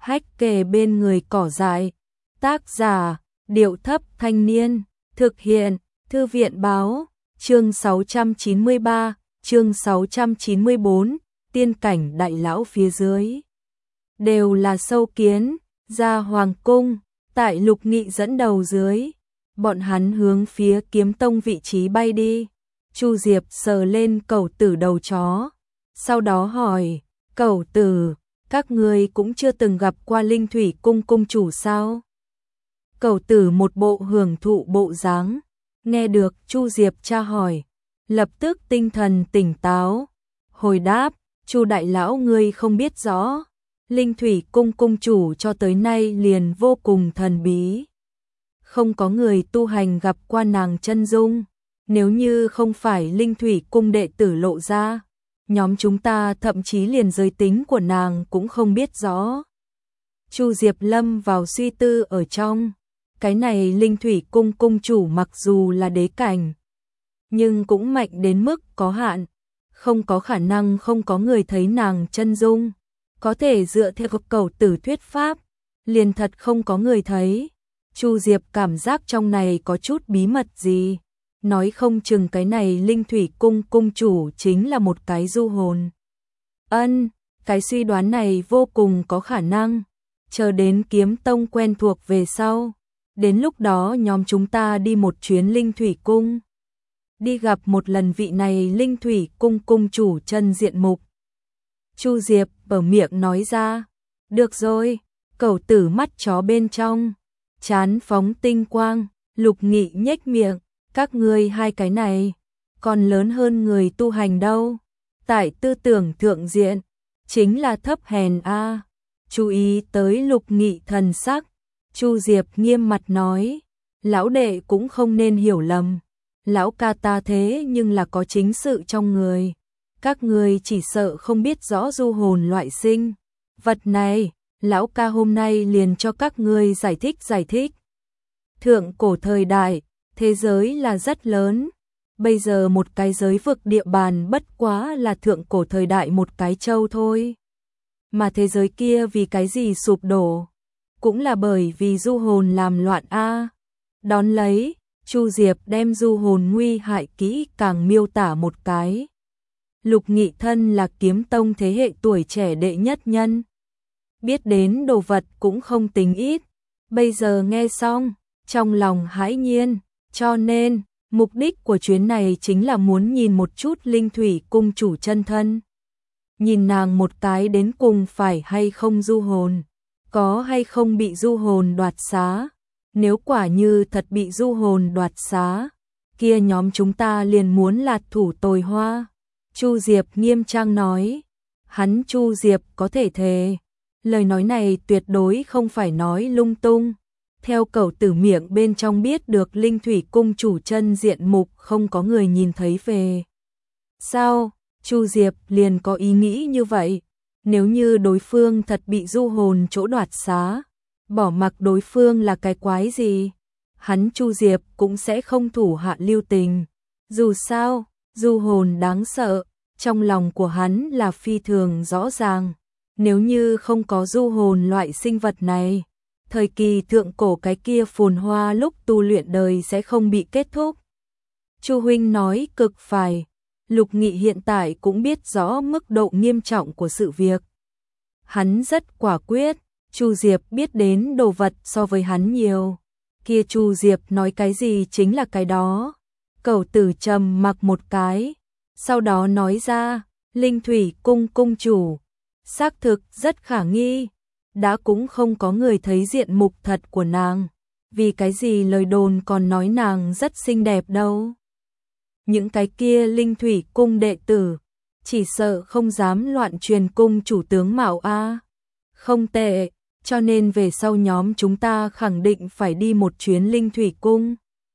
hách kề bên người cỏ dại. Tác giả, Điệu Thấp Thanh Niên. Thực hiện, Thư viện Báo. Chương 693, chương 694, tiên cảnh đại lão phía dưới. Đều là sâu kiến, ra hoàng cung, tại Lục Nghị dẫn đầu dưới. Bọn hắn hướng phía Kiếm Tông vị trí bay đi. Chu Diệp sờ lên Cẩu Tử đầu chó. Sau đó hỏi, Cẩu Tử, các ngươi cũng chưa từng gặp qua Linh Thủy Cung cung chủ sao? Cẩu Tử một bộ hưởng thụ bộ dáng. Nghe được Chu Diệp tra hỏi, lập tức tinh thần tỉnh táo. Hồi đáp, Chu đại lão ngươi không biết rõ. Linh Thủy Cung cung chủ cho tới nay liền vô cùng thần bí. Không có người tu hành gặp qua nàng chân dung. Nếu như không phải Linh Thủy Cung đệ tử lộ ra, nhóm chúng ta thậm chí liền giới tính của nàng cũng không biết rõ. Chu Diệp lâm vào suy tư ở trong. Cái này Linh Thủy Cung cung chủ mặc dù là đế cảnh, nhưng cũng mạnh đến mức có hạn. Không có khả năng không có người thấy nàng chân dung. Có thể dựa theo Cẩu Tử thuyết pháp, liền thật không có người thấy. Chu Diệp cảm giác trong này có chút bí mật gì. Nói không chừng cái này Linh Thủy Cung cung chủ chính là một cái du hồn. Cái suy đoán này vô cùng có khả năng. Chờ đến Kiếm Tông quen thuộc về sau, đến lúc đó nhóm chúng ta đi một chuyến Linh Thủy Cung, đi gặp một lần vị này Linh Thủy Cung cung chủ chân diện mục. Chu Diệp bở miệng nói ra. Được rồi. Cẩu Tử mắt chó bên trong, chán phóng tinh quang. Lục Nghị nhếch miệng. Các ngươi hai cái này còn lớn hơn người tu hành đâu. Tại tư tưởng thượng diện chính là thấp hèn a. Chú ý tới Lục Nghị thần sắc, Chu Diệp nghiêm mặt nói, lão đệ cũng không nên hiểu lầm. Lão ca ta thế nhưng là có chính sự trong người. Các ngươi chỉ sợ không biết rõ du hồn loại sinh vật này. Lão ca hôm nay liền cho các ngươi giải thích. Thượng cổ thời đại, thế giới là rất lớn. Bây giờ một cái giới vực địa bàn bất quá là thượng cổ thời đại một cái châu thôi. Mà thế giới kia vì cái gì sụp đổ? Cũng là bởi vì du hồn làm loạn a. Đón lấy, Chu Diệp đem du hồn nguy hại kỹ càng miêu tả một cái. Lục Nghị thân là Kiếm Tông thế hệ tuổi trẻ đệ nhất nhân, biết đến đồ vật cũng không tính ít. Bây giờ nghe xong, trong lòng hãi nhiên. Cho nên, mục đích của chuyến này chính là muốn nhìn một chút Linh Thủy Cung chủ chân thân. Nhìn nàng một cái đến cùng phải hay không du hồn, có hay không bị du hồn đoạt xá. Nếu quả như thật bị du hồn đoạt xá, kia nhóm chúng ta liền muốn lạt thủ tồi hoa. Chu Diệp nghiêm trang nói. Hắn Chu Diệp có thể thề, lời nói này tuyệt đối không phải nói lung tung. Theo Cẩu Tử miệng bên trong biết được Linh Thủy Cung chủ chân diện mục không có người nhìn thấy về. Sao, Chu Diệp liền có ý nghĩ như vậy. Nếu như đối phương thật bị du hồn chỗ đoạt xá, bỏ mặc đối phương là cái quái gì, hắn Chu Diệp cũng sẽ không thủ hạ lưu tình. Dù sao, du hồn đáng sợ, trong lòng của hắn là phi thường rõ ràng. Nếu như không có du hồn loại sinh vật này, thời kỳ thượng cổ cái kia phồn hoa lúc tu luyện đời sẽ không bị kết thúc. Chu huynh nói cực phải. Lục Nghị hiện tại cũng biết rõ mức độ nghiêm trọng của sự việc. Hắn rất quả quyết. Chu Diệp biết đến đồ vật so với hắn nhiều. Kia Chu Diệp nói cái gì chính là cái đó. Cẩu Tử trầm mặc một cái, sau đó nói ra, Linh Thủy Cung cung chủ xác thực rất khả nghi. Đã cũng không có người thấy diện mục thật của nàng, vì cái gì lời đồn còn nói nàng rất xinh đẹp đâu. Những cái kia Linh Thủy Cung đệ tử chỉ sợ không dám loạn truyền cung chủ tướng mạo a. Không tệ, cho nên về sau nhóm chúng ta khẳng định phải đi một chuyến Linh Thủy Cung.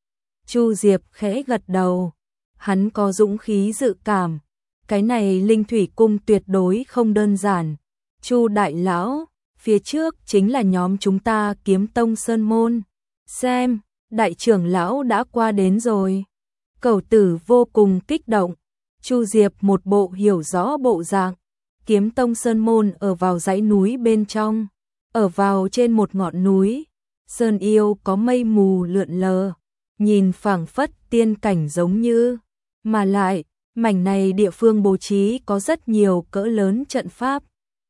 Chu Diệp khẽ gật đầu, hắn có dũng khí dự cảm, cái này Linh Thủy Cung tuyệt đối không đơn giản. Chu đại lão, phía trước chính là nhóm chúng ta Kiếm Tông Sơn Môn. Xem, đại trưởng lão đã qua đến rồi. Cẩu Tử vô cùng kích động. Chu Diệp một bộ hiểu rõ bộ dạng. Kiếm Tông Sơn Môn ở vào dãy núi bên trong, ở vào trên một ngọn núi, sơn yêu có mây mù lượn lờ, nhìn phảng phất tiên cảnh giống như, mà lại, mảnh này địa phương bố trí có rất nhiều cỡ lớn trận pháp,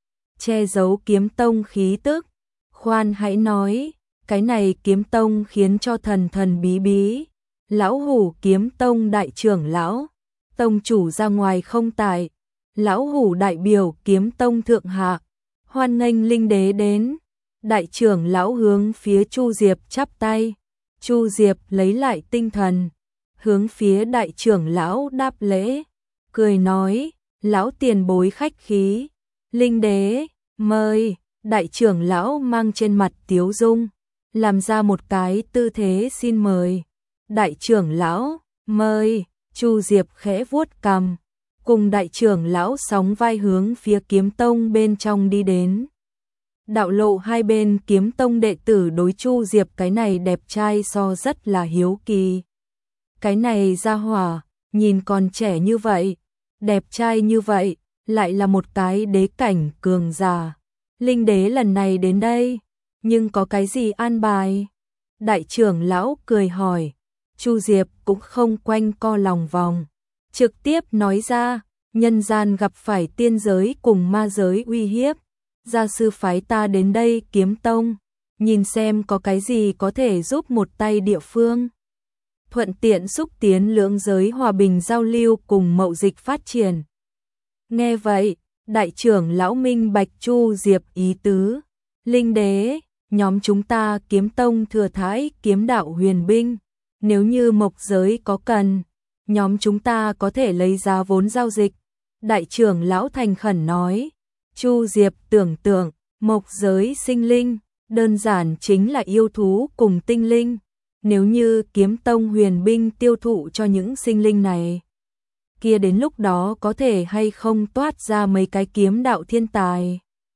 che giấu kiếm tông khí tức. Khoan hãy nói, cái này kiếm tông khiến cho thần thần bí bí. Lão Hủ kiếm tông đại trưởng lão, tông chủ ra ngoài không tại, Lão Hủ đại biểu kiếm tông thượng hạ, hoan nghênh linh đế đến. Đại trưởng lão hướng phía Chu Diệp chắp tay, Chu Diệp lấy lại tinh thần, hướng phía đại trưởng lão đáp lễ, cười nói, lão tiền bối khách khí, linh đế, mời. Đại trưởng lão mang trên mặt tiếu dung, làm ra một cái tư thế xin mời. Đại trưởng lão, mời. Chu Diệp khẽ vuốt cằm, cùng đại trưởng lão sóng vai hướng phía kiếm tông bên trong đi đến. Đạo lộ hai bên kiếm tông đệ tử đối Chu Diệp cái này đẹp trai so rất là hiếu kỳ. Cái này ra hỏa, nhìn còn trẻ như vậy, đẹp trai như vậy, lại là một cái đế cảnh cường giả. Linh đế lần này đến đây, nhưng có cái gì an bài? Đại trưởng lão cười hỏi, Chu Diệp cũng không quanh co lòng vòng, trực tiếp nói ra, nhân gian gặp phải tiên giới cùng ma giới uy hiếp, gia sư phái ta đến đây kiếm tông, nhìn xem có cái gì có thể giúp một tay địa phương. Thuận tiện xúc tiến lưỡng giới hòa bình giao lưu cùng mậu dịch phát triển. Nghe vậy, đại trưởng lão minh bạch Chu Diệp ý tứ, linh đế, nhóm chúng ta kiếm tông thừa thái kiếm đạo huyền binh, nếu như mộc giới có cần, nhóm chúng ta có thể lấy giá vốn giao dịch. Đại trưởng lão thành khẩn nói, Chu Diệp tưởng tượng, mộc giới sinh linh, đơn giản chính là yêu thú cùng tinh linh, nếu như kiếm tông huyền binh tiêu thụ cho những sinh linh này, kia đến lúc đó có thể hay không toát ra mấy cái kiếm đạo thiên tài.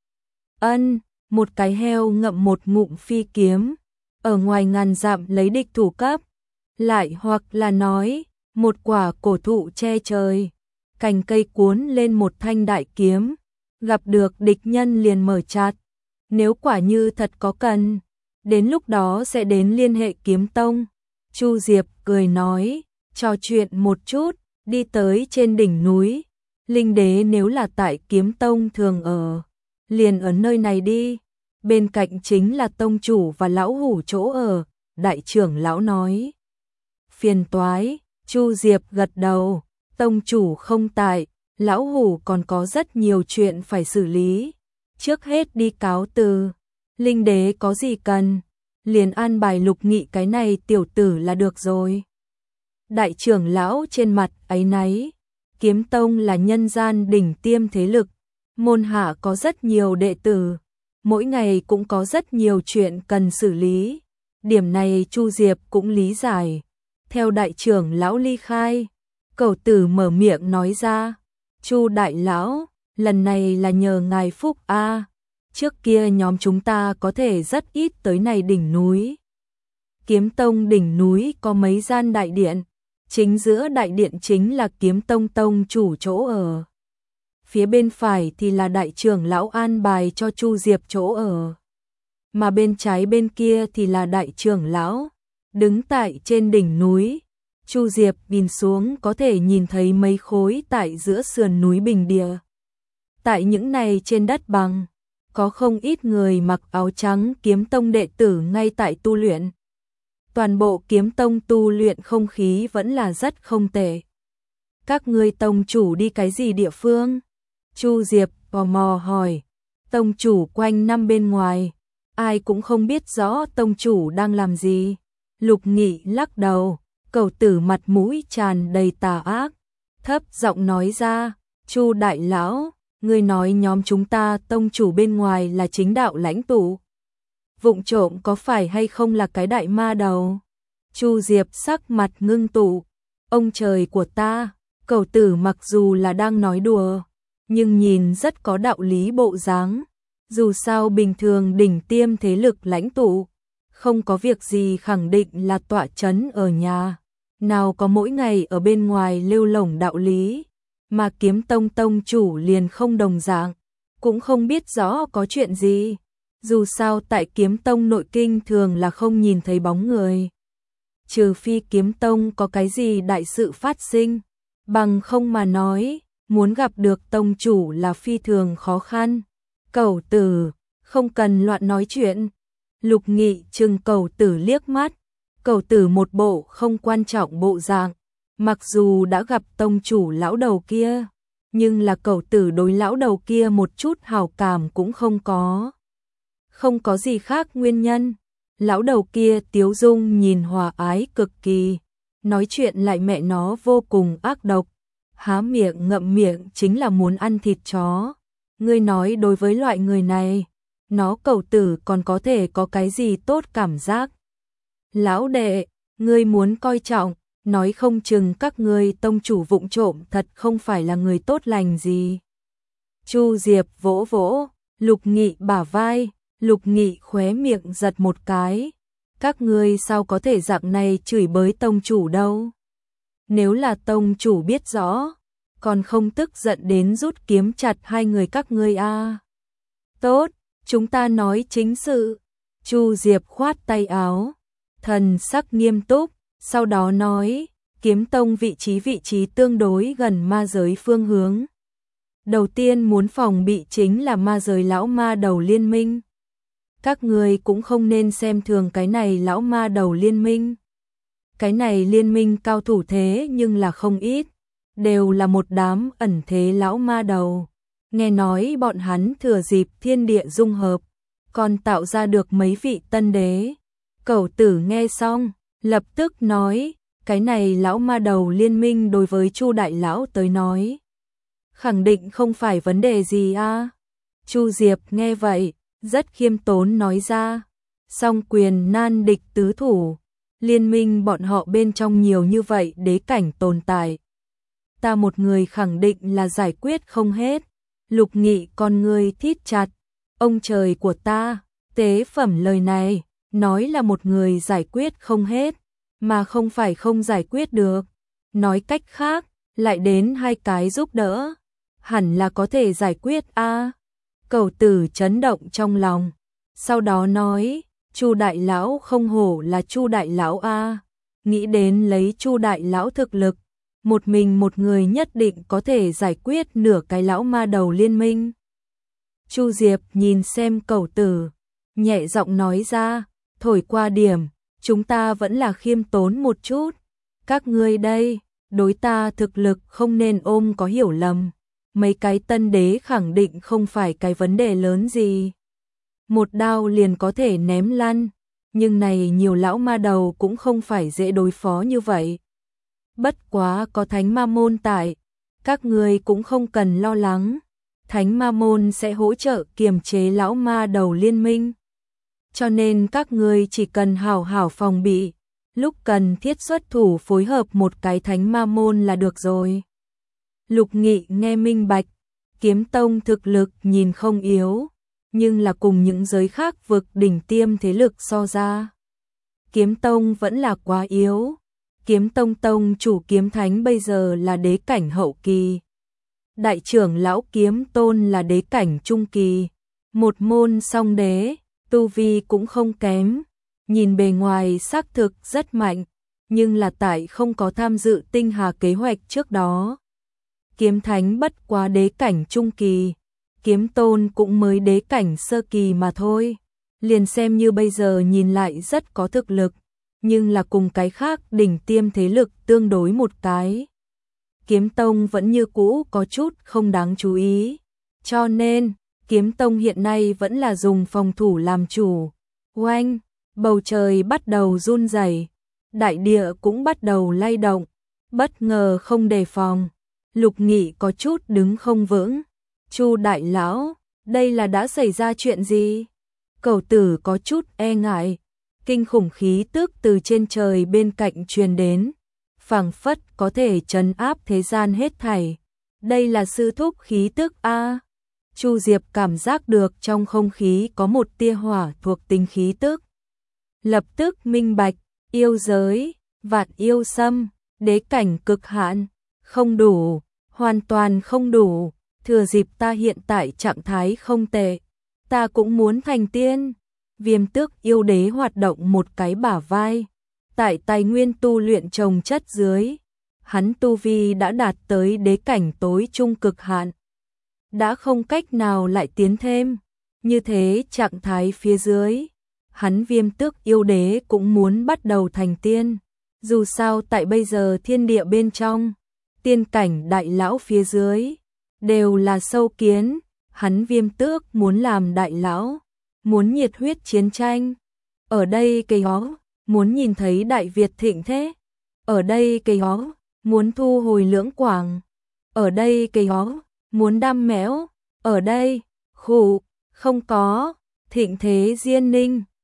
Ân, một cái heo ngậm một ngụm phi kiếm, ở ngoài ngàn dặm lấy địch thủ cấp, lại hoặc là nói, một quả cổ thụ che trời, cành cây cuốn lên một thanh đại kiếm, gặp được địch nhân liền mở chặt. Nếu quả như thật có cần, đến lúc đó sẽ đến liên hệ kiếm tông. Chu Diệp cười nói, trò chuyện một chút, đi tới trên đỉnh núi. Linh đế nếu là tại kiếm tông thường ở, liền ở nơi này đi. Bên cạnh chính là tông chủ và lão hủ chỗ ở, đại trưởng lão nói. Phiền toái, Chu Diệp gật đầu, tông chủ không tại, lão hủ còn có rất nhiều chuyện phải xử lý. Trước hết đi cáo từ, linh đế có gì cần, liền an bài Lục Nghị cái này tiểu tử là được rồi. Đại trưởng lão trên mặt áy náy, kiếm tông là nhân gian đỉnh tiêm thế lực, môn hạ có rất nhiều đệ tử, mỗi ngày cũng có rất nhiều chuyện cần xử lý. Điểm này Chu Diệp cũng lý giải. Theo đại trưởng lão ly khai, cẩu tử mở miệng nói ra, Chu đại lão, lần này là nhờ ngài phúc a. Trước kia nhóm chúng ta có thể rất ít tới này đỉnh núi. Kiếm tông đỉnh núi có mấy gian đại điện, chính giữa đại điện chính là kiếm tông tông chủ chỗ ở. Phía bên phải thì là đại trưởng lão an bài cho Chu Diệp chỗ ở. Mà bên trái bên kia thì là đại trưởng lão. Đứng tại trên đỉnh núi, Chu Diệp nhìn xuống có thể nhìn thấy mấy khối tại giữa sườn núi bình địa. Tại những này trên đất bằng, có không ít người mặc áo trắng kiếm tông đệ tử ngay tại tu luyện. Toàn bộ kiếm tông tu luyện không khí vẫn là rất không tệ. Các ngươi tông chủ đi cái gì địa phương? Chu Diệp tò mò hỏi. Tông chủ quanh năm bên ngoài, ai cũng không biết rõ tông chủ đang làm gì. Lục Nghị lắc đầu, cẩu tử mặt mũi tràn đầy tà ác, thấp giọng nói ra, Chu đại lão, ngươi nói nhóm chúng ta tông chủ bên ngoài là chính đạo lãnh tụ. Vụng trộm có phải hay không là cái đại ma đầu? Chu Diệp sắc mặt ngưng tụ, ông trời của ta, cẩu tử mặc dù là đang nói đùa, nhưng nhìn rất có đạo lý bộ dáng. Dù sao bình thường đỉnh tiêm thế lực lãnh tụ, không có việc gì khẳng định là tọa chấn ở nhà, nào có mỗi ngày ở bên ngoài lưu lổng đạo lý, mà kiếm tông tông chủ liền không đồng dạng, cũng không biết rõ có chuyện gì. Dù sao tại Kiếm Tông nội kinh thường là không nhìn thấy bóng người. Trừ phi Kiếm Tông có cái gì đại sự phát sinh, bằng không mà nói, muốn gặp được tông chủ là phi thường khó khăn. Cẩu Tử, không cần loạn nói chuyện. Lục Nghị trừng Cẩu Tử liếc mắt. Cẩu Tử một bộ không quan trọng bộ dạng, mặc dù đã gặp tông chủ lão đầu kia, nhưng là Cẩu Tử đối lão đầu kia một chút hảo cảm cũng không có. Không có gì khác nguyên nhân. Lão đầu kia tiếu dung nhìn hòa ái cực kỳ, nói chuyện lại mẹ nó vô cùng ác độc, há miệng ngậm miệng chính là muốn ăn thịt chó. Ngươi nói đối với loại người này, nó Cẩu Tử còn có thể có cái gì tốt cảm giác. Lão đệ, ngươi muốn coi trọng, nói không chừng các ngươi tông chủ vụng trộm thật không phải là người tốt lành gì. Chu Diệp vỗ vỗ Lục Nghị bả vai, Lục Nghị khóe miệng giật một cái. Các ngươi sao có thể dạng này chửi bới tông chủ đâu? Nếu là tông chủ biết rõ, còn không tức giận đến rút kiếm chặt hai người các ngươi a. Tốt, chúng ta nói chính sự. Chu Diệp khoát tay áo, thần sắc nghiêm túc, sau đó nói, Kiếm Tông vị trí tương đối gần ma giới phương hướng. Đầu tiên muốn phòng bị chính là ma giới lão ma đầu liên minh. Các người cũng không nên xem thường cái này lão ma đầu liên minh. Cái này liên minh cao thủ thế nhưng là không ít, đều là một đám ẩn thế lão ma đầu. Nghe nói bọn hắn thừa dịp thiên địa dung hợp, còn tạo ra được mấy vị tân đế. Cẩu Tử nghe xong, lập tức nói, cái này lão ma đầu liên minh đối với Chu đại lão tới nói, khẳng định không phải vấn đề gì a. Chu Diệp nghe vậy, rất khiêm tốn nói ra, song quyền nan địch tứ thủ, liên minh bọn họ bên trong nhiều như vậy đế cảnh tồn tại. Ta một người khẳng định là giải quyết không hết. Lục Nghị con người thít chặt, ông trời của ta, tế phẩm lời này, nói là một người giải quyết không hết, mà không phải không giải quyết được. Nói cách khác, lại đến hai cái giúp đỡ, hẳn là có thể giải quyết a. Cẩu Tử chấn động trong lòng, sau đó nói, Chu đại lão không hổ là Chu đại lão a, nghĩ đến lấy Chu đại lão thực lực, một mình một người nhất định có thể giải quyết nửa cái lão ma đầu liên minh. Chu Diệp nhìn xem Cẩu Tử, nhẹ giọng nói ra, thổi qua điểm, chúng ta vẫn là khiêm tốn một chút. Các ngươi đây, đối ta thực lực không nên ôm có hiểu lầm. Mấy cái tân đế khẳng định không phải cái vấn đề lớn gì. Một đao liền có thể ném lăn, nhưng này nhiều lão ma đầu cũng không phải dễ đối phó như vậy. Bất quá có Thánh Ma Môn tại, các ngươi cũng không cần lo lắng. Thánh Ma Môn sẽ hỗ trợ kiềm chế lão ma đầu liên minh. Cho nên các ngươi chỉ cần hảo hảo phòng bị, lúc cần thiết xuất thủ phối hợp một cái Thánh Ma Môn là được rồi. Lục Nghị nghe minh bạch, Kiếm Tông thực lực nhìn không yếu, nhưng là cùng những giới khác vực đỉnh tiêm thế lực so ra, Kiếm Tông vẫn là quá yếu. Kiếm Tông tông chủ Kiếm Thánh bây giờ là đế cảnh hậu kỳ, đại trưởng lão Kiếm Tôn là đế cảnh trung kỳ, một môn song đế, tu vi cũng không kém, nhìn bề ngoài xác thực rất mạnh, nhưng là tại không có tham dự tinh hà kế hoạch trước đó. Kiếm Thánh bất quá đế cảnh trung kỳ, Kiếm Tôn cũng mới đế cảnh sơ kỳ mà thôi, liền xem như bây giờ nhìn lại rất có thực lực, nhưng là cùng cái khác đỉnh tiêm thế lực tương đối một cái. Kiếm Tông vẫn như cũ có chút không đáng chú ý, cho nên Kiếm Tông hiện nay vẫn là dùng phòng thủ làm chủ. Oanh, bầu trời bắt đầu run rẩy, đại địa cũng bắt đầu lay động, bất ngờ không đề phòng. Lục Nghị có chút đứng không vững. Chu đại lão, đây là đã xảy ra chuyện gì? Cẩu Tử có chút e ngại, kinh khủng khí tức từ trên trời bên cạnh truyền đến, phảng phất có thể trấn áp thế gian hết thảy. Đây là sư thúc khí tức a. Chu Diệp cảm giác được trong không khí có một tia hỏa thuộc tính khí tức. Lập tức minh bạch, yêu giới, vạn yêu xâm, đế cảnh cực hạn, không đủ, hoàn toàn không đủ, thừa dịp ta hiện tại trạng thái không tệ, Ta cũng muốn thành tiên. Viêm Tước yêu đế hoạt động một cái bả vai. Tại tài nguyên tu luyện trồng chất dưới, hắn tu vi đã đạt tới đế cảnh tối trung cực hạn. Đã không cách nào lại tiến thêm. Như thế trạng thái phía dưới, hắn Viêm Tước yêu đế cũng muốn bắt đầu thành tiên. Dù sao tại bây giờ thiên địa bên trong, tiên cảnh đại lão phía dưới đều là sâu kiến, hắn Viêm Tước muốn làm đại lão, muốn nhiệt huyết chiến tranh. Ở đây cây hó, muốn nhìn thấy Đại Việt thịnh thế. Ở đây cây hó, muốn thu hồi Lưỡng Quảng. Ở đây cây hó, muốn đam mẽo. Ở đây, khủ, không có, thịnh thế Diên Ninh.